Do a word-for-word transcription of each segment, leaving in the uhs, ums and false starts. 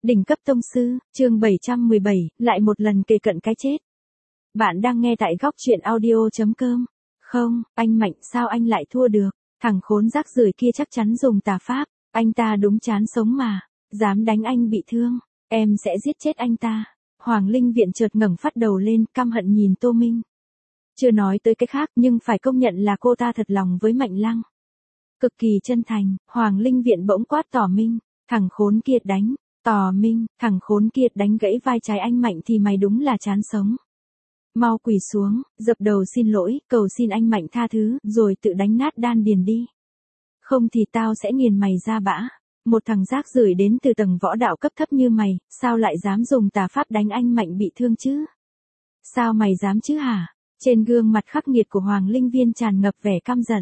Đỉnh cấp tông sư, chương bảy trăm mười bảy, lại một lần kề cận cái chết. Bạn đang nghe tại góc truyện audio.com. Không, anh Mạnh sao anh lại thua được, thằng khốn rác rưởi kia chắc chắn dùng tà pháp, anh ta đúng chán sống mà, dám đánh anh bị thương, em sẽ giết chết anh ta. Hoàng Linh Viện chợt ngẩng phát đầu lên, căm hận nhìn Tô Minh. Chưa nói tới cái khác nhưng phải công nhận là cô ta thật lòng với Mạnh Lăng. Cực kỳ chân thành, Hoàng Linh Viện bỗng quát Tỏ Minh, thằng khốn kia đánh. Tò Minh, thằng khốn kia đánh gãy vai trái anh Mạnh thì mày đúng là chán sống. Mau quỳ xuống, dập đầu xin lỗi, cầu xin anh Mạnh tha thứ, rồi tự đánh nát đan điền đi. Không thì tao sẽ nghiền mày ra bã. Một thằng rác rưởi đến từ tầng võ đạo cấp thấp như mày, sao lại dám dùng tà pháp đánh anh Mạnh bị thương chứ? Sao mày dám chứ hả? Trên gương mặt khắc nghiệt của Hoàng Linh Viên tràn ngập vẻ căm giận.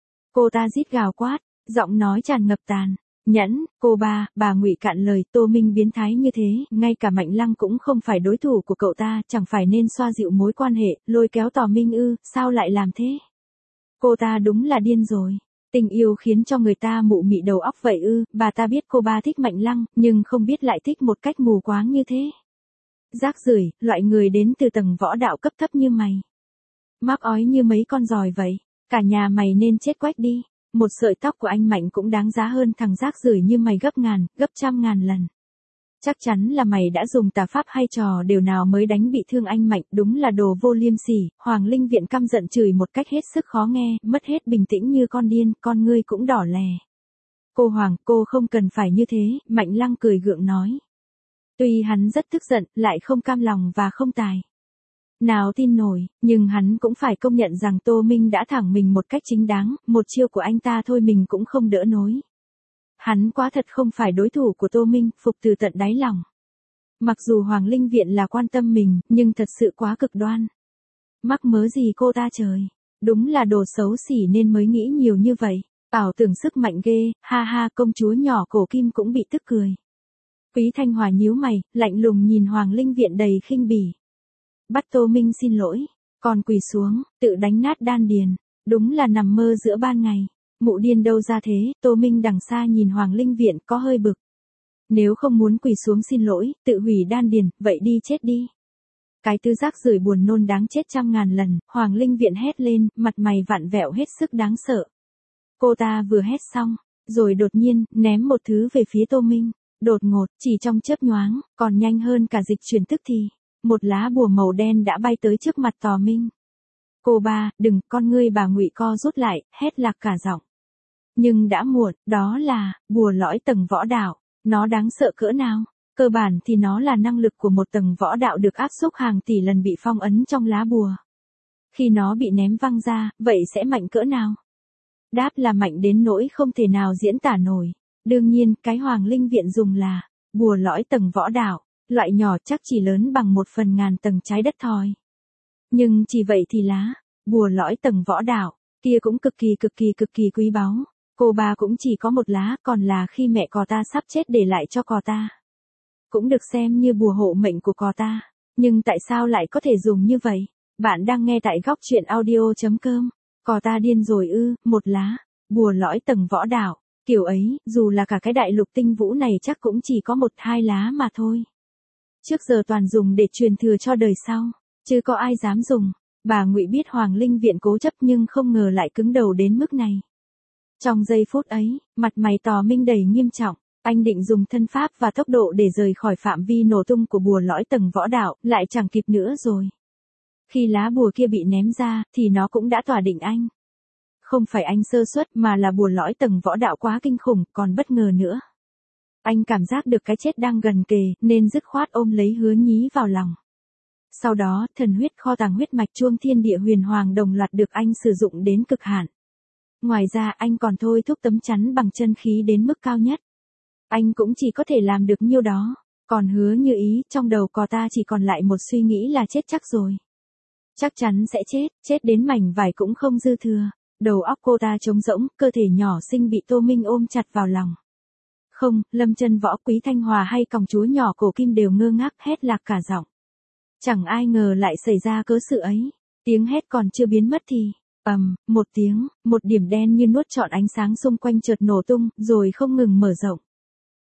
Cô ta rít gào quát, giọng nói tràn ngập tàn. Nhẫn, cô ba, bà Ngụy cạn lời, Tô Minh biến thái như thế, ngay cả Mạnh Lăng cũng không phải đối thủ của cậu ta, chẳng phải nên xoa dịu mối quan hệ, lôi kéo Tò Minh ư, sao lại làm thế? Cô ta đúng là điên rồi. Tình yêu khiến cho người ta mụ mị đầu óc vậy ư, bà ta biết cô ba thích Mạnh Lăng, nhưng không biết lại thích một cách mù quáng như thế. Rác rưởi, loại người đến từ tầng võ đạo cấp thấp như mày. Mắc ói như mấy con giòi vậy, cả nhà mày nên chết quách đi. Một sợi tóc của anh Mạnh cũng đáng giá hơn thằng rác rưởi như mày gấp ngàn, gấp trăm ngàn lần. Chắc chắn là mày đã dùng tà pháp hay trò đều nào mới đánh bị thương anh Mạnh, đúng là đồ vô liêm sỉ. Hoàng Linh Viện căm giận chửi một cách hết sức khó nghe, mất hết bình tĩnh như con điên, con ngươi cũng đỏ lè. Cô Hoàng, cô không cần phải như thế, Mạnh Lăng cười gượng nói. Tuy hắn rất tức giận, lại không cam lòng và không tài. Nào tin nổi, nhưng hắn cũng phải công nhận rằng Tô Minh đã thẳng mình một cách chính đáng, một chiêu của anh ta thôi mình cũng không đỡ nổi. Hắn quá thật không phải đối thủ của Tô Minh, phục từ tận đáy lòng. Mặc dù Hoàng Linh Viện là quan tâm mình, nhưng thật sự quá cực đoan. Mắc mớ gì cô ta trời, đúng là đồ xấu xỉ nên mới nghĩ nhiều như vậy, ảo tưởng sức mạnh ghê, ha ha. Công chúa nhỏ cổ kim cũng bị tức cười. Quý Thanh Hòa nhíu mày, lạnh lùng nhìn Hoàng Linh Viện đầy khinh bỉ. Bắt Tô Minh xin lỗi, còn quỳ xuống, tự đánh nát đan điền, đúng là nằm mơ giữa ban ngày. Mụ điên đâu ra thế? Tô Minh đằng xa nhìn Hoàng Linh Viện có hơi bực. Nếu không muốn quỳ xuống xin lỗi, tự hủy đan điền, vậy đi chết đi. Cái thứ rác rưởi buồn nôn đáng chết trăm ngàn lần, Hoàng Linh Viện hét lên, mặt mày vặn vẹo hết sức đáng sợ. Cô ta vừa hét xong, rồi đột nhiên, ném một thứ về phía Tô Minh. Đột ngột, chỉ trong chớp nhoáng, còn nhanh hơn cả dịch chuyển tức thì. Một lá bùa màu đen đã bay tới trước mặt Tò Minh. Cô ba, đừng, con ngươi bà Ngụy co rút lại, hét lạc cả giọng. Nhưng đã muộn, đó là, bùa lõi tầng võ đạo, nó đáng sợ cỡ nào? Cơ bản thì nó là năng lực của một tầng võ đạo được áp xúc hàng tỷ lần bị phong ấn trong lá bùa. Khi nó bị ném văng ra, vậy sẽ mạnh cỡ nào? Đáp là mạnh đến nỗi không thể nào diễn tả nổi. Đương nhiên, cái Hoàng Linh Viện dùng là, bùa lõi tầng võ đạo. Loại nhỏ chắc chỉ lớn bằng một phần ngàn tầng trái đất thôi. Nhưng chỉ vậy thì lá, bùa lõi tầng võ đạo, kia cũng cực kỳ cực kỳ cực kỳ quý báu. Cô ba cũng chỉ có một lá, còn là khi mẹ cò ta sắp chết để lại cho cò ta. Cũng được xem như bùa hộ mệnh của cò ta. Nhưng tại sao lại có thể dùng như vậy? Bạn đang nghe tại góc truyện audio.com. Cò ta điên rồi ư, một lá, bùa lõi tầng võ đạo. Kiểu ấy, dù là cả cái đại lục tinh vũ này chắc cũng chỉ có một hai lá mà thôi. Trước giờ toàn dùng để truyền thừa cho đời sau, chứ có ai dám dùng. Bà Ngụy biết Hoàng Linh Viện cố chấp nhưng không ngờ lại cứng đầu đến mức này. Trong giây phút ấy, mặt mày Tò Minh đầy nghiêm trọng, anh định dùng thân pháp và tốc độ để rời khỏi phạm vi nổ tung của bùa lõi tầng võ đạo, lại chẳng kịp nữa rồi. Khi lá bùa kia bị ném ra, thì nó cũng đã tỏa định anh. Không phải anh sơ suất mà là bùa lõi tầng võ đạo quá kinh khủng, còn bất ngờ nữa. Anh cảm giác được cái chết đang gần kề, nên dứt khoát ôm lấy Hứa Nhí vào lòng. Sau đó, thần huyết kho tàng huyết mạch chuông thiên địa huyền hoàng đồng loạt được anh sử dụng đến cực hạn. Ngoài ra anh còn thôi thúc tấm chắn bằng chân khí đến mức cao nhất. Anh cũng chỉ có thể làm được nhiêu đó. Còn Hứa Như Ý, trong đầu cò ta chỉ còn lại một suy nghĩ là chết chắc rồi. Chắc chắn sẽ chết, chết đến mảnh vải cũng không dư thừa. Đầu óc cô ta trống rỗng, cơ thể nhỏ xinh bị Tô Minh ôm chặt vào lòng. Không, Lâm Chân Võ, Quý Thanh Hòa hay công chúa nhỏ cổ kim đều ngơ ngác hét lạc cả giọng. Chẳng ai ngờ lại xảy ra cớ sự ấy. Tiếng hét còn chưa biến mất thì, ầm, một tiếng, một điểm đen như nuốt trọn ánh sáng xung quanh chợt nổ tung, rồi không ngừng mở rộng.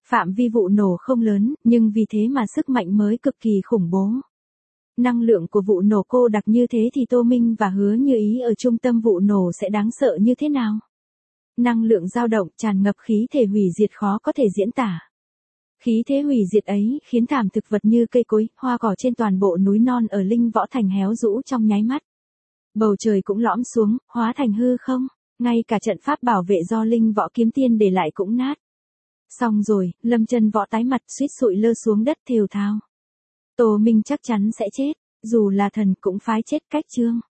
Phạm vi vụ nổ không lớn, nhưng vì thế mà sức mạnh mới cực kỳ khủng bố. Năng lượng của vụ nổ cô đặc như thế thì Tô Minh và Hứa Như Ý ở trung tâm vụ nổ sẽ đáng sợ như thế nào? Năng lượng dao động tràn ngập khí thể hủy diệt khó có thể diễn tả. Khí thế hủy diệt ấy khiến thảm thực vật như cây cối, hoa cỏ trên toàn bộ núi non ở Linh Võ Thành héo rũ trong nháy mắt. Bầu trời cũng lõm xuống, hóa thành hư không, ngay cả trận pháp bảo vệ do Linh Võ Kiếm Tiên để lại cũng nát. Xong rồi, Lâm Chân Võ tái mặt suýt sụi lơ xuống đất thều thào. Tô Minh chắc chắn sẽ chết, dù là thần cũng phái chết cách chương.